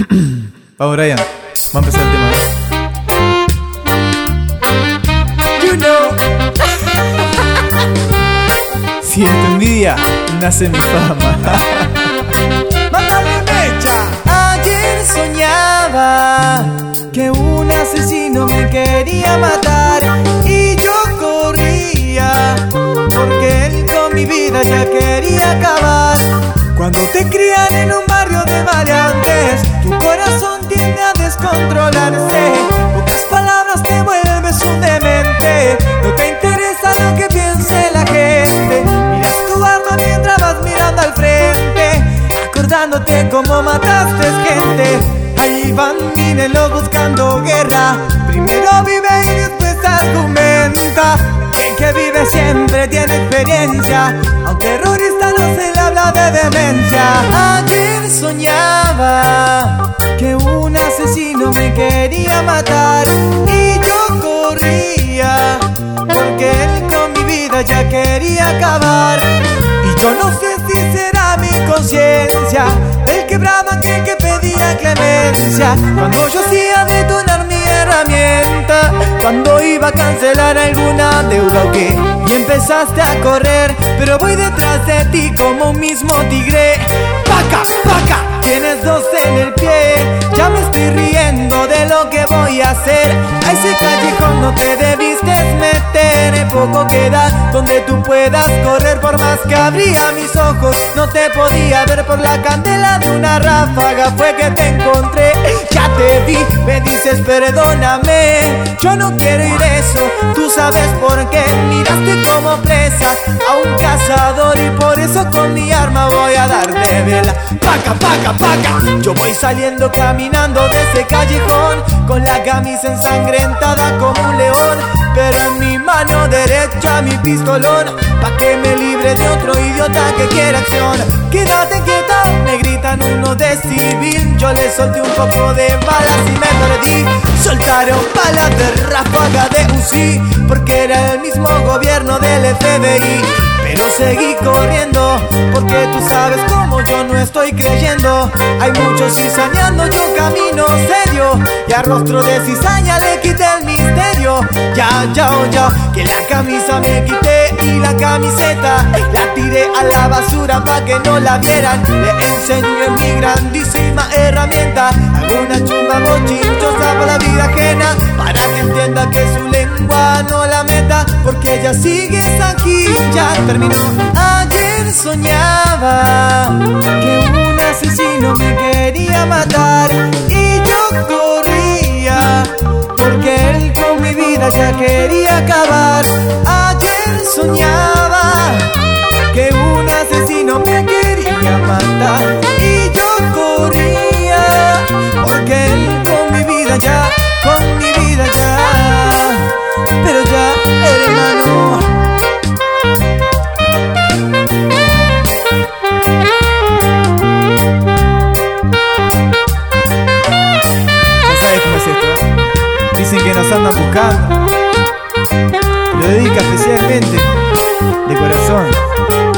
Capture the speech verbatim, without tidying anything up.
Vamos, Brian, vamos a empezar el tema. You know. Si en tu envidia nace mi fama. Mándale mecha. Ayer soñaba que un asesino me quería matar y yo corría porque él con mi vida ya quería acabar. Cuando te crían en un barrio de maleantes, tu corazón tiende a descontrolarse. Pocas palabras te vuelves un demente, no te interesa lo que piense la gente. Miras tu arma mientras vas mirando al frente, acordándote cómo mataste gente. Ahí van minelos buscando guerra, primero vive y después argumenta. Quien que vive siempre tiene experiencia, aunque terrorista no se le habla de demencia. Ayer soñaba que un asesino me quería matar y yo corría porque él con mi vida ya quería acabar. Y yo no sé si será mi conciencia el que brama en el que pedía clemencia, cuando yo hacía detonar mi herramienta, cuando iba a cancelar alguna deuda o qué, y empezaste a correr, pero voy detrás de ti como un mismo tigre. ¡Paca, paca! Tienes dos en el pie, ya me estoy riendo de lo que voy a hacer. A ese callejón no te debiste meter, poco queda donde tú puedas correr. Por más que abría mis ojos, no te podía ver por la candela de una ráfaga. Fue que te encontré, ya te vi, me dices perdóname. Yo no quiero ir eso, tú sabes por qué. Miraste como presa a un cazador y por eso con mi arma voy a darte vela. Paca, paca, paca. Yo voy saliendo caminando de ese callejón con la camisa ensangrentada como un león, pero en mi mano derecha mi pistolón, pa' que me libre de otro idiota que quiera acción. Quédate quieto, me gritan uno de civil. Yo le solté un poco de balas y me perdí. Soltaron balas de ráfaga de U C I, porque era el mismo gobierno del F B I. Pero seguí corriendo, porque tú sabes cómo yo no estoy creyendo. Hay muchos cizañando, yo camino serio, y a rostro de cizaña le quité el misterio. Ya, ya, ya, que la camisa me quité y la camiseta la tiré a la basura pa' que no la vieran. Le enseñé mi grandísima herramienta, alguna chumba bochinchosa por la vida ajena, para que entienda que su lengua no la meta, porque ella sigue aquí, ya terminó. Ayer soñaba que un asesino me quería matar y yo corría porque él con mi vida ya quería acabar. Ayer soñaba que un asesino me quería matar y yo corría porque él con mi vida ya, con mi vida ya, pero ya, hermano. ¿Cómo es esto? ¿Eh? Dicen que nos andan buscando. Lo dedica especialmente de corazón